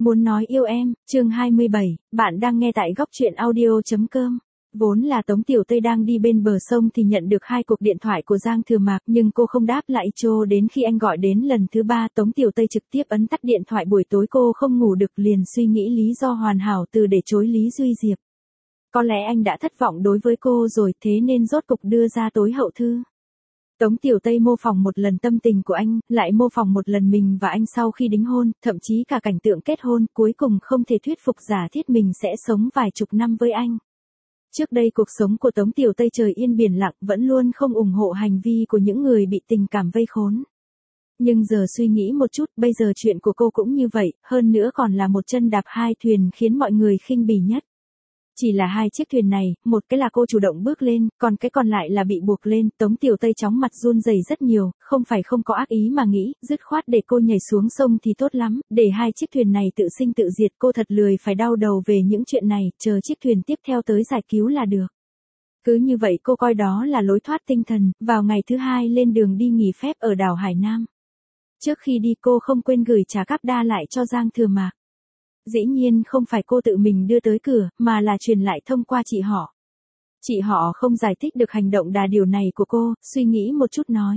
Muốn nói yêu em, chương 27, bạn đang nghe tại góc truyện audio.com. Vốn là Tống Tiểu Tây đang đi bên bờ sông thì nhận được 2 cuộc điện thoại của Giang Thừa Mạc, nhưng cô không đáp lại cho đến khi anh gọi đến lần thứ 3, Tống Tiểu Tây trực tiếp ấn tắt điện thoại. Buổi tối cô không ngủ được, liền suy nghĩ lý do hoàn hảo từ để chối Lý Duy Diệp. Có lẽ anh đã thất vọng đối với cô rồi, thế nên rốt cục đưa ra tối hậu thư. Tống Tiểu Tây mô phỏng một lần tâm tình của anh, lại mô phỏng một lần mình và anh sau khi đính hôn, thậm chí cả cảnh tượng kết hôn, cuối cùng không thể thuyết phục giả thiết mình sẽ sống vài chục năm với anh. Trước đây cuộc sống của Tống Tiểu Tây trời yên biển lặng, vẫn luôn không ủng hộ hành vi của những người bị tình cảm vây khốn. Nhưng giờ suy nghĩ một chút, bây giờ chuyện của cô cũng như vậy, hơn nữa còn là một chân đạp 2 thuyền khiến mọi người khinh bỉ nhất. Chỉ là 2 chiếc thuyền này, một cái là cô chủ động bước lên, còn cái còn lại là bị buộc lên. Tống Tiểu Tây chóng mặt run rẩy rất nhiều, không phải không có ác ý mà nghĩ, dứt khoát để cô nhảy xuống sông thì tốt lắm, để 2 chiếc thuyền này tự sinh tự diệt, cô thật lười phải đau đầu về những chuyện này, chờ chiếc thuyền tiếp theo tới giải cứu là được. Cứ như vậy cô coi đó là lối thoát tinh thần. Vào ngày thứ 2 lên đường đi nghỉ phép ở đảo Hải Nam. Trước khi đi cô không quên gửi trà cáp đa lại cho Giang Thừa Mạc. Dĩ nhiên không phải cô tự mình đưa tới cửa, mà là truyền lại thông qua chị họ. Chị họ không giải thích được hành động đà điều này của cô, suy nghĩ một chút nói.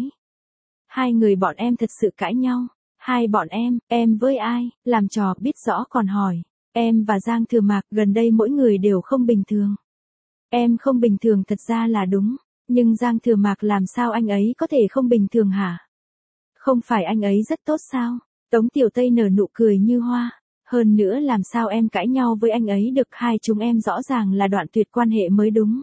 2 người bọn em thật sự cãi nhau. 2 bọn em với ai, làm trò biết rõ còn hỏi. Em và Giang Thừa Mạc gần đây mỗi người đều không bình thường. Em không bình thường thật ra là đúng, nhưng Giang Thừa Mạc làm sao anh ấy có thể không bình thường hả? Không phải anh ấy rất tốt sao? Tống Tiểu Tây nở nụ cười như hoa. Hơn nữa làm sao em cãi nhau với anh ấy được, 2 chúng em rõ ràng là đoạn tuyệt quan hệ mới đúng.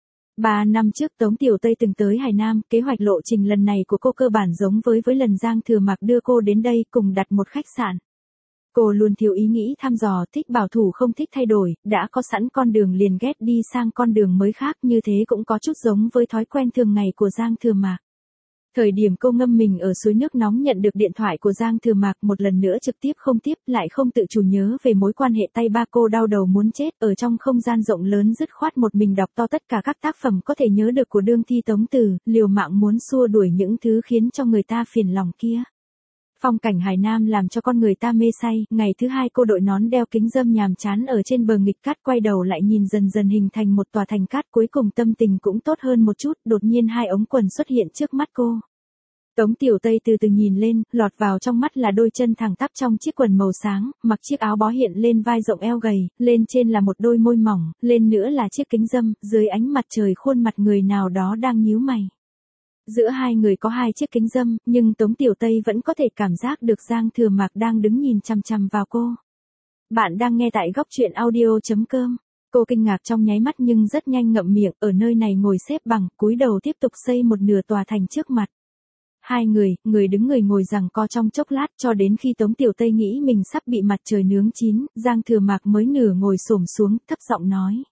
3 năm trước Tống Tiểu Tây từng tới Hải Nam, kế hoạch lộ trình lần này của cô cơ bản giống với lần Giang Thừa Mạc đưa cô đến đây cùng đặt một khách sạn. Cô luôn thiếu ý nghĩ thăm dò, thích bảo thủ không thích thay đổi, đã có sẵn con đường liền ghét đi sang con đường mới khác, như thế cũng có chút giống với thói quen thường ngày của Giang Thừa Mạc. Thời điểm cô ngâm mình ở suối nước nóng nhận được điện thoại của Giang Thừa Mạc, một lần nữa trực tiếp không tiếp, lại không tự chủ nhớ về mối quan hệ tay ba, cô đau đầu muốn chết. Ở trong không gian rộng lớn dứt khoát một mình đọc to tất cả các tác phẩm có thể nhớ được của đương thi Tống Từ, liều mạng muốn xua đuổi những thứ khiến cho người ta phiền lòng kia. Phong cảnh Hải Nam làm cho con người ta mê say. Ngày thứ 2 cô đội nón đeo kính râm nhàm chán ở trên bờ nghịch cát, quay đầu lại nhìn dần dần hình thành một tòa thành cát, cuối cùng tâm tình cũng tốt hơn một chút. Đột nhiên 2 ống quần xuất hiện trước mắt cô. Tống Tiểu Tây từ từ nhìn lên, lọt vào trong mắt là đôi chân thẳng tắp trong chiếc quần màu sáng, mặc chiếc áo bó hiện lên vai rộng eo gầy, lên trên là một đôi môi mỏng, lên nữa là chiếc kính râm, dưới ánh mặt trời khuôn mặt người nào đó đang nhíu mày. Giữa 2 người có 2 chiếc kính râm, nhưng Tống Tiểu Tây vẫn có thể cảm giác được Giang Thừa Mạc đang đứng nhìn chằm chằm vào cô. Bạn đang nghe tại góc truyện audio.com. Cô kinh ngạc trong nháy mắt nhưng rất nhanh ngậm miệng, ở nơi này ngồi xếp bằng, cúi đầu tiếp tục xây một nửa tòa thành trước mặt. 2 người đứng người ngồi giằng co trong chốc lát, cho đến khi Tống Tiểu Tây nghĩ mình sắp bị mặt trời nướng chín, Giang Thừa Mạc mới nửa ngồi xổm xuống, thấp giọng nói.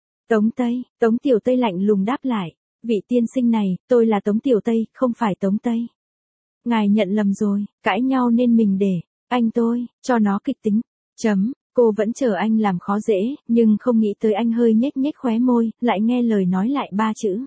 Tống Tiểu Tây lạnh lùng đáp lại. Vị tiên sinh này, tôi là Tống Tiểu Tây, không phải Tống Tây. Ngài nhận lầm rồi, cãi nhau nên mình để, anh tôi, cho nó kịch tính. Cô vẫn chờ anh làm khó dễ, nhưng không nghĩ tới anh hơi nhếch nhếch khóe môi, lại nghe lời nói lại 3 chữ.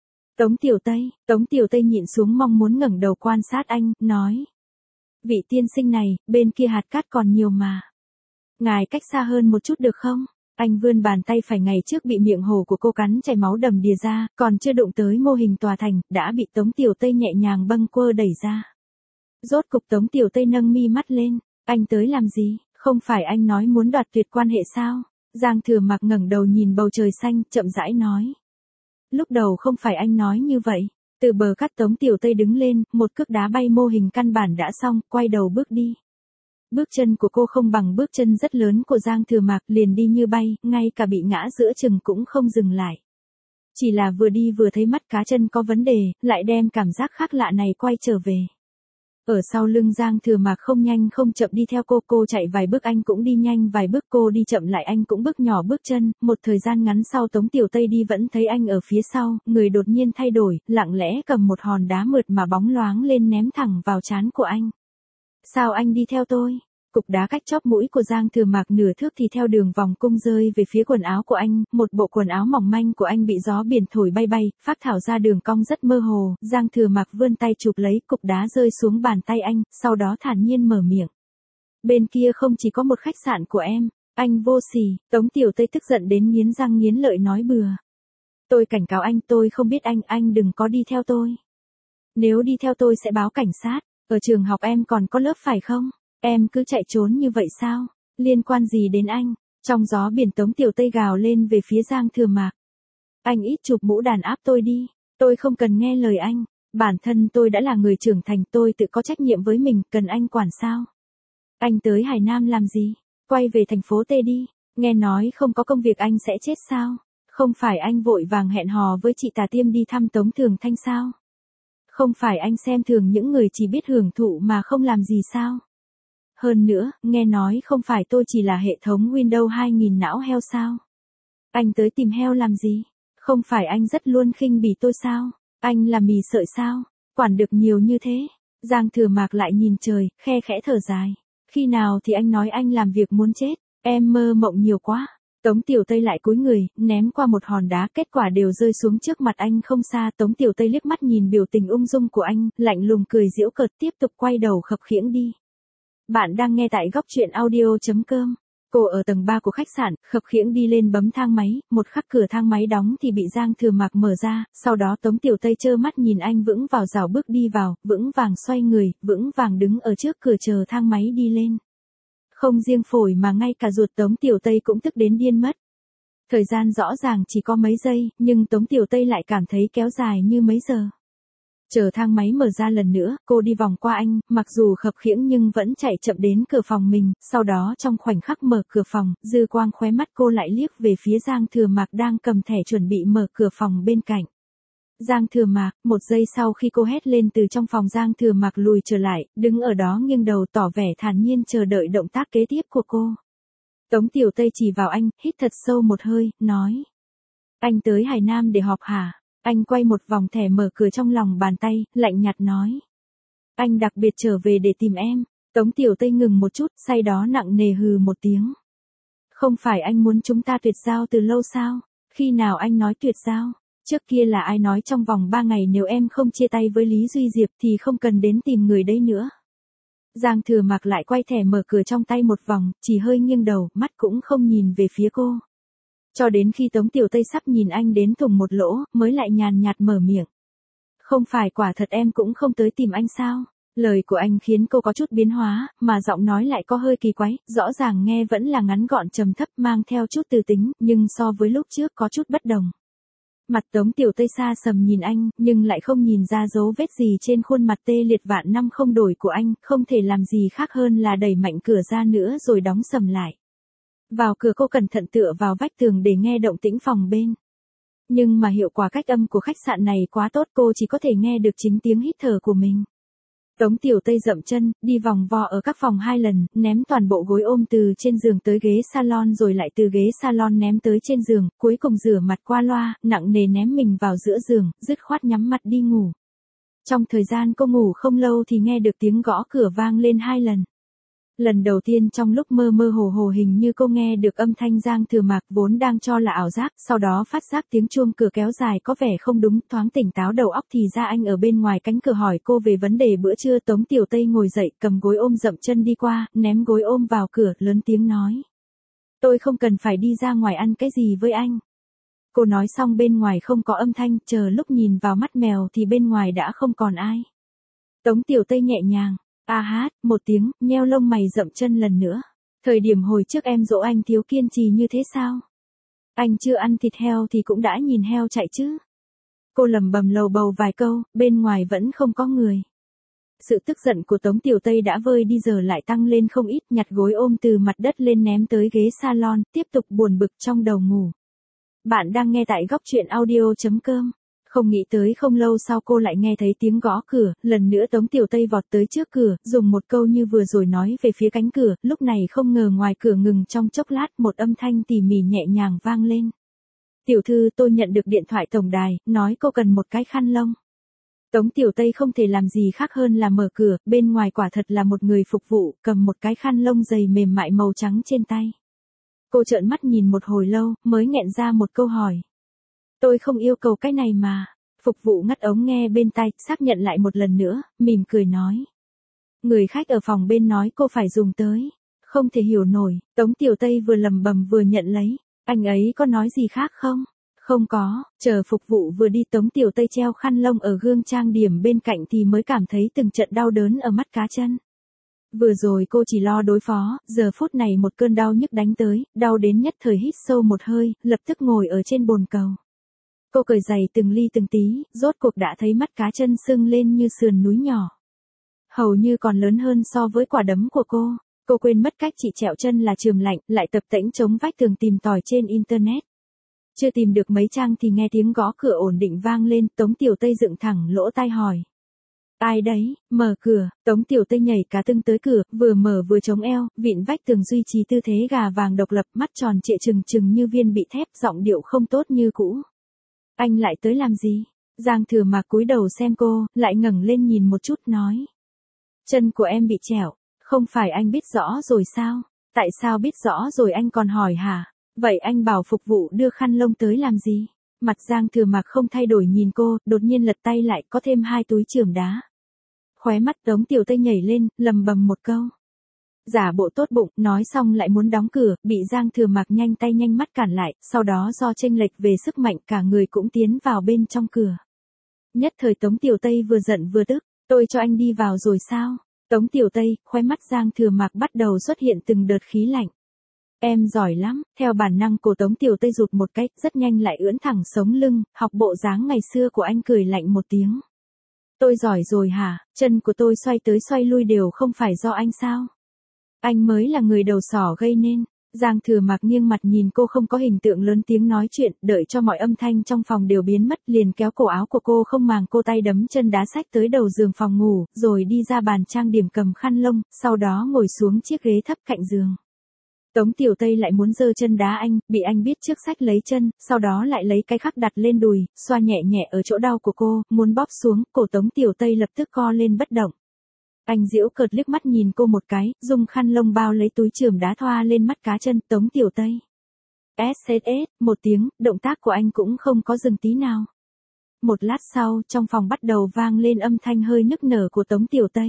Tống Tiểu Tây nhịn xuống mong muốn ngẩng đầu quan sát anh, nói. Vị tiên sinh này, bên kia hạt cát còn nhiều mà. Ngài cách xa hơn một chút được không? Anh vươn bàn tay phải ngày trước bị miệng hổ của cô cắn chảy máu đầm đìa ra, còn chưa đụng tới mô hình tòa thành, đã bị Tống Tiểu Tây nhẹ nhàng bâng quơ đẩy ra. Rốt cục Tống Tiểu Tây nâng mi mắt lên, anh tới làm gì, không phải anh nói muốn đoạt tuyệt quan hệ sao? Giang Thừa Mạc ngẩng đầu nhìn bầu trời xanh, chậm rãi nói. Lúc đầu không phải anh nói như vậy. Từ bờ cát Tống Tiểu Tây đứng lên, một cước đá bay mô hình căn bản đã xong, quay đầu bước đi. Bước chân của cô không bằng bước chân rất lớn của Giang Thừa Mạc, liền đi như bay, ngay cả bị ngã giữa chừng cũng không dừng lại. Chỉ là vừa đi vừa thấy mắt cá chân có vấn đề, lại đem cảm giác khác lạ này quay trở về. Ở sau lưng Giang Thừa Mạc không nhanh không chậm đi theo cô chạy vài bước anh cũng đi nhanh vài bước, cô đi chậm lại anh cũng bước nhỏ bước chân, một thời gian ngắn sau Tống Tiểu Tây đi vẫn thấy anh ở phía sau, người đột nhiên thay đổi, lặng lẽ cầm một hòn đá mượt mà bóng loáng lên ném thẳng vào trán của anh. Sao anh đi theo tôi? Cục đá cách chóp mũi của Giang Thừa Mạc nửa thước thì theo đường vòng cung rơi về phía quần áo của anh, một bộ quần áo mỏng manh của anh bị gió biển thổi bay bay, phác thảo ra đường cong rất mơ hồ, Giang Thừa Mạc vươn tay chụp lấy, cục đá rơi xuống bàn tay anh, sau đó thản nhiên mở miệng. Bên kia không chỉ có một khách sạn của em, anh vô sỉ, Tống Tiểu Tây tức giận đến nghiến răng nghiến lợi nói bừa. Tôi cảnh cáo anh, tôi không biết anh đừng có đi theo tôi. Nếu đi theo tôi sẽ báo cảnh sát, ở trường học em còn có lớp phải không? Em cứ chạy trốn như vậy sao? Liên quan gì đến anh? Trong gió biển Tống Tiểu Tây gào lên về phía Giang Thừa Mạc. Anh ít chụp mũ đàn áp tôi đi, tôi không cần nghe lời anh. Bản thân tôi đã là người trưởng thành, tôi tự có trách nhiệm với mình, cần anh quản sao? Anh tới Hải Nam làm gì? Quay về thành phố T đi, nghe nói không có công việc anh sẽ chết sao? Không phải anh vội vàng hẹn hò với chị Tà Tiêm đi thăm Tống Thường Thanh sao? Không phải anh xem thường những người chỉ biết hưởng thụ mà không làm gì sao? Hơn nữa, nghe nói không phải tôi chỉ là hệ thống Windows 2000 não heo sao? Anh tới tìm heo làm gì? Không phải anh rất luôn khinh bỉ tôi sao? Anh là mì sợi sao? Quản được nhiều như thế. Giang Thừa Mạc lại nhìn trời, khe khẽ thở dài. Khi nào thì anh nói anh làm việc muốn chết? Em mơ mộng nhiều quá. Tống Tiểu Tây lại cúi người, ném qua một hòn đá, kết quả đều rơi xuống trước mặt anh không xa. Tống Tiểu Tây liếc mắt nhìn biểu tình ung dung của anh, lạnh lùng cười giễu cợt, tiếp tục quay đầu khập khiễng đi. Bạn đang nghe tại góc truyện audio.com. Cô ở tầng 3 của khách sạn, khập khiễng đi lên bấm thang máy, một khắc cửa thang máy đóng thì bị Giang Thừa Mạc mở ra, sau đó Tống Tiểu Tây trơ mắt nhìn anh vững vào rào bước đi vào, vững vàng xoay người, vững vàng đứng ở trước cửa chờ thang máy đi lên. Không riêng phổi mà ngay cả ruột Tống Tiểu Tây cũng tức đến điên mất. Thời gian rõ ràng chỉ có mấy giây, nhưng Tống Tiểu Tây lại cảm thấy kéo dài như mấy giờ. Chờ thang máy mở ra lần nữa, cô đi vòng qua anh, mặc dù khập khiễng nhưng vẫn chạy chậm đến cửa phòng mình, sau đó trong khoảnh khắc mở cửa phòng, dư quang khóe mắt cô lại liếc về phía Giang Thừa Mạc đang cầm thẻ chuẩn bị mở cửa phòng bên cạnh. Giang Thừa Mạc, một giây sau khi cô hét lên từ trong phòng, Giang Thừa Mạc lùi trở lại, đứng ở đó nghiêng đầu tỏ vẻ thản nhiên chờ đợi động tác kế tiếp của cô. Tống Tiểu Tây chỉ vào anh, hít thật sâu một hơi, nói. Anh tới Hải Nam để họp hả? Anh quay một vòng thẻ mở cửa trong lòng bàn tay, lạnh nhạt nói. Anh đặc biệt trở về để tìm em. Tống Tiểu Tây ngừng một chút, sau đó nặng nề hừ một tiếng. Không phải anh muốn chúng ta tuyệt giao từ lâu sao? Khi nào anh nói tuyệt giao? Trước kia là ai nói trong vòng 3 ngày nếu em không chia tay với Lý Duy Diệp thì không cần đến tìm người đây nữa. Giang Thừa Mạc lại quay thẻ mở cửa trong tay một vòng, chỉ hơi nghiêng đầu, mắt cũng không nhìn về phía cô. Cho đến khi Tống Tiểu Tây sắp nhìn anh đến thủng một lỗ, mới lại nhàn nhạt mở miệng. Không phải quả thật em cũng không tới tìm anh sao? Lời của anh khiến cô có chút biến hóa, mà giọng nói lại có hơi kỳ quái, rõ ràng nghe vẫn là ngắn gọn trầm thấp mang theo chút từ tính, nhưng so với lúc trước có chút bất đồng. Mặt Tống Tiểu Tây xa sầm nhìn anh, nhưng lại không nhìn ra dấu vết gì trên khuôn mặt tê liệt vạn năm không đổi của anh, không thể làm gì khác hơn là đẩy mạnh cửa ra nữa rồi đóng sầm lại. Vào cửa cô cẩn thận tựa vào vách tường để nghe động tĩnh phòng bên. Nhưng mà hiệu quả cách âm của khách sạn này quá tốt, cô chỉ có thể nghe được chính tiếng hít thở của mình. Tống Tiểu Tây dậm chân, đi vòng vo ở các phòng 2 lần, ném toàn bộ gối ôm từ trên giường tới ghế salon rồi lại từ ghế salon ném tới trên giường, cuối cùng rửa mặt qua loa, nặng nề ném mình vào giữa giường, dứt khoát nhắm mặt đi ngủ. Trong thời gian cô ngủ không lâu thì nghe được tiếng gõ cửa vang lên 2 lần. Lần đầu tiên trong lúc mơ mơ hồ hồ hình như cô nghe được âm thanh Giang Thừa Mạc vốn đang cho là ảo giác, sau đó phát giác tiếng chuông cửa kéo dài có vẻ không đúng, thoáng tỉnh táo đầu óc thì ra anh ở bên ngoài cánh cửa hỏi cô về vấn đề bữa trưa. Tống Tiểu Tây ngồi dậy, cầm gối ôm dậm chân đi qua, ném gối ôm vào cửa, lớn tiếng nói. Tôi không cần phải đi ra ngoài ăn cái gì với anh. Cô nói xong bên ngoài không có âm thanh, chờ lúc nhìn vào mắt mèo thì bên ngoài đã không còn ai. Tống Tiểu Tây nhẹ nhàng. A hát, một tiếng, nheo lông mày dậm chân lần nữa. Thời điểm hồi trước em dỗ anh thiếu kiên trì như thế sao? Anh chưa ăn thịt heo thì cũng đã nhìn heo chạy chứ. Cô lẩm bẩm lầu bầu vài câu, bên ngoài vẫn không có người. Sự tức giận của Tống Tiểu Tây đã vơi đi giờ lại tăng lên không ít, nhặt gối ôm từ mặt đất lên ném tới ghế salon, tiếp tục buồn bực trong đầu ngủ. Bạn đang nghe tại góc truyện audio.com. Không nghĩ tới không lâu sau cô lại nghe thấy tiếng gõ cửa, lần nữa Tống Tiểu Tây vọt tới trước cửa, dùng một câu như vừa rồi nói về phía cánh cửa, lúc này không ngờ ngoài cửa ngừng trong chốc lát, một âm thanh tỉ mỉ nhẹ nhàng vang lên. Tiểu thư, tôi nhận được điện thoại tổng đài, nói cô cần một cái khăn lông. Tống Tiểu Tây không thể làm gì khác hơn là mở cửa, bên ngoài quả thật là một người phục vụ, cầm một cái khăn lông dày mềm mại màu trắng trên tay. Cô trợn mắt nhìn một hồi lâu, mới nghẹn ra một câu hỏi. Tôi không yêu cầu cái này mà. Phục vụ ngắt ống nghe bên tai, xác nhận lại một lần nữa, mỉm cười nói. Người khách ở phòng bên nói cô phải dùng tới. Không thể hiểu nổi, Tống Tiểu Tây vừa lầm bầm vừa nhận lấy. Anh ấy có nói gì khác không? Không có, chờ phục vụ vừa đi Tống Tiểu Tây treo khăn lông ở gương trang điểm bên cạnh thì mới cảm thấy từng trận đau đớn ở mắt cá chân. Vừa rồi cô chỉ lo đối phó, giờ phút này một cơn đau nhức đánh tới, đau đến nhất thời hít sâu một hơi, lập tức ngồi ở trên bồn cầu. Cô cởi giày từng ly từng tí, rốt cuộc đã thấy mắt cá chân sưng lên như sườn núi nhỏ. Hầu như còn lớn hơn so với quả đấm của cô. Cô quên mất cách chị trẹo chân là chườm lạnh, lại tập tễnh chống vách tường tìm tòi trên internet. Chưa tìm được mấy trang thì nghe tiếng gõ cửa ổn định vang lên, Tống Tiểu Tây dựng thẳng lỗ tai hỏi. Ai đấy, mở cửa, Tống Tiểu Tây nhảy cả tưng tới cửa, vừa mở vừa chống eo, vịn vách tường duy trì tư thế gà vàng độc lập, mắt tròn trịa trừng trừng như viên bị thép, giọng điệu không tốt như cũ. Anh lại tới làm gì? Giang Thừa Mạc cúi đầu xem cô, lại ngẩng lên nhìn một chút nói. Chân của em bị trẹo, không phải anh biết rõ rồi sao? Tại sao biết rõ rồi anh còn hỏi hả? Vậy anh bảo phục vụ đưa khăn lông tới làm gì? Mặt Giang Thừa Mạc không thay đổi nhìn cô, đột nhiên lật tay lại có thêm 2 túi chườm đá. Khóe mắt Tống Tiểu Tây nhảy lên, lầm bầm một câu. Giả bộ tốt bụng, nói xong lại muốn đóng cửa, bị Giang Thừa Mạc nhanh tay nhanh mắt cản lại, sau đó do chênh lệch về sức mạnh cả người cũng tiến vào bên trong cửa. Nhất thời Tống Tiểu Tây vừa giận vừa tức, tôi cho anh đi vào rồi sao? Tống Tiểu Tây, khóe mắt Giang Thừa Mạc bắt đầu xuất hiện từng đợt khí lạnh. Em giỏi lắm, theo bản năng của Tống Tiểu Tây rụt một cái, rất nhanh lại ưỡn thẳng sống lưng, học bộ dáng ngày xưa của anh cười lạnh một tiếng. Tôi giỏi rồi hả, chân của tôi xoay tới xoay lui đều không phải do anh sao? Anh mới là người đầu sỏ gây nên. Giang Thừa Mạc nghiêng mặt nhìn cô không có hình tượng lớn tiếng nói chuyện, đợi cho mọi âm thanh trong phòng đều biến mất, liền kéo cổ áo của cô không màng cô tay đấm chân đá xách tới đầu giường phòng ngủ, rồi đi ra bàn trang điểm cầm khăn lông, sau đó ngồi xuống chiếc ghế thấp cạnh giường. Tống Tiểu Tây lại muốn giơ chân đá anh, bị anh biết trước xách lấy chân, sau đó lại lấy cái khác đặt lên đùi, xoa nhẹ nhẹ ở chỗ đau của cô, muốn bóp xuống, cổ Tống Tiểu Tây lập tức co lên bất động. Anh giễu cợt liếc mắt nhìn cô một cái, dùng khăn lông bao lấy túi chườm đá thoa lên mắt cá chân Tống Tiểu Tây. SSS, một tiếng, động tác của anh cũng không có dừng tí nào. Một lát sau, trong phòng bắt đầu vang lên âm thanh hơi nức nở của Tống Tiểu Tây.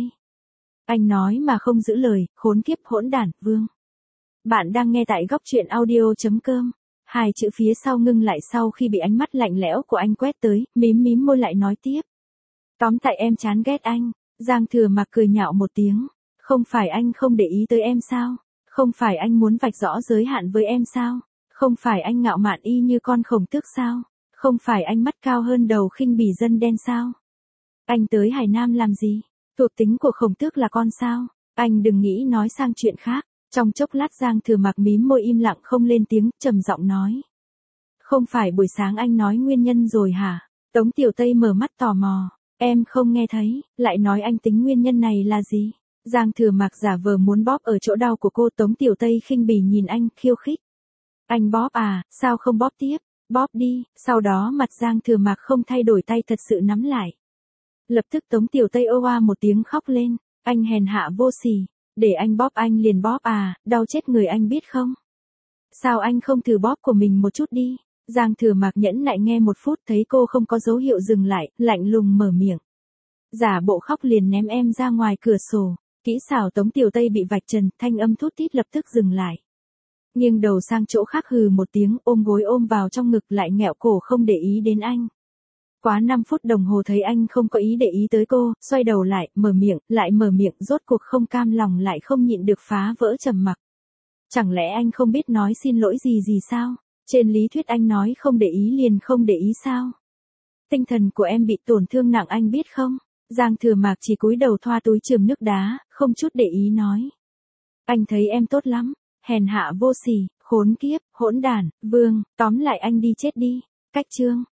Anh nói mà không giữ lời, khốn kiếp hỗn đản, Vương. Bạn đang nghe tại góc truyện audio.com. 2 chữ phía sau ngưng lại sau khi bị ánh mắt lạnh lẽo của anh quét tới, mím môi lại nói tiếp. Tóm tại em chán ghét anh. Giang Thừa Mạc cười nhạo một tiếng. Không phải anh không để ý tới em sao? Không phải anh muốn vạch rõ giới hạn với em sao? Không phải anh ngạo mạn y như con khổng tước sao? Không phải anh mắt cao hơn đầu khinh bỉ dân đen sao? Anh tới Hải Nam làm gì? Thuộc tính của khổng tước là con sao? Anh đừng nghĩ nói sang chuyện khác. Trong chốc lát Giang Thừa Mạc mím môi im lặng không lên tiếng, trầm giọng nói. Không phải buổi sáng anh nói nguyên nhân rồi hả? Tống Tiểu Tây mở mắt tò mò. Em không nghe thấy, lại nói anh tính nguyên nhân này là gì? Giang Thừa Mạc giả vờ muốn bóp ở chỗ đau của cô. Tống Tiểu Tây khinh bỉ nhìn anh, khiêu khích. Anh bóp à, sao không bóp tiếp? Bóp đi, sau đó mặt Giang Thừa Mạc không thay đổi tay thật sự nắm lại. Lập tức Tống Tiểu Tây ô oa một tiếng khóc lên, anh hèn hạ vô sỉ, để anh bóp anh liền bóp à, đau chết người anh biết không? Sao anh không thử bóp của mình một chút đi? Giang Thừa Mạc nhẫn nại nghe một phút thấy cô không có dấu hiệu dừng lại, lạnh lùng mở miệng. Giả bộ khóc liền ném em ra ngoài cửa sổ. Kỹ xảo Tống Tiểu Tây bị vạch trần, thanh âm thút thít lập tức dừng lại. Nghiêng đầu sang chỗ khác hừ một tiếng, ôm gối ôm vào trong ngực lại nghẹo cổ không để ý đến anh. Quá 5 phút đồng hồ thấy anh không có ý để ý tới cô, xoay đầu lại, lại mở miệng, rốt cuộc không cam lòng lại không nhịn được phá vỡ trầm mặc. Chẳng lẽ anh không biết nói xin lỗi gì sao? Trên lý thuyết anh nói không để ý liền không để ý sao? Tinh thần của em bị tổn thương nặng anh biết không? Giang Thừa Mạc chỉ cúi đầu thoa túi chườm nước đá, không chút để ý nói. Anh thấy em tốt lắm, hèn hạ vô sỉ, khốn kiếp, hỗn đản, Vương, tóm lại anh đi chết đi. Cách chương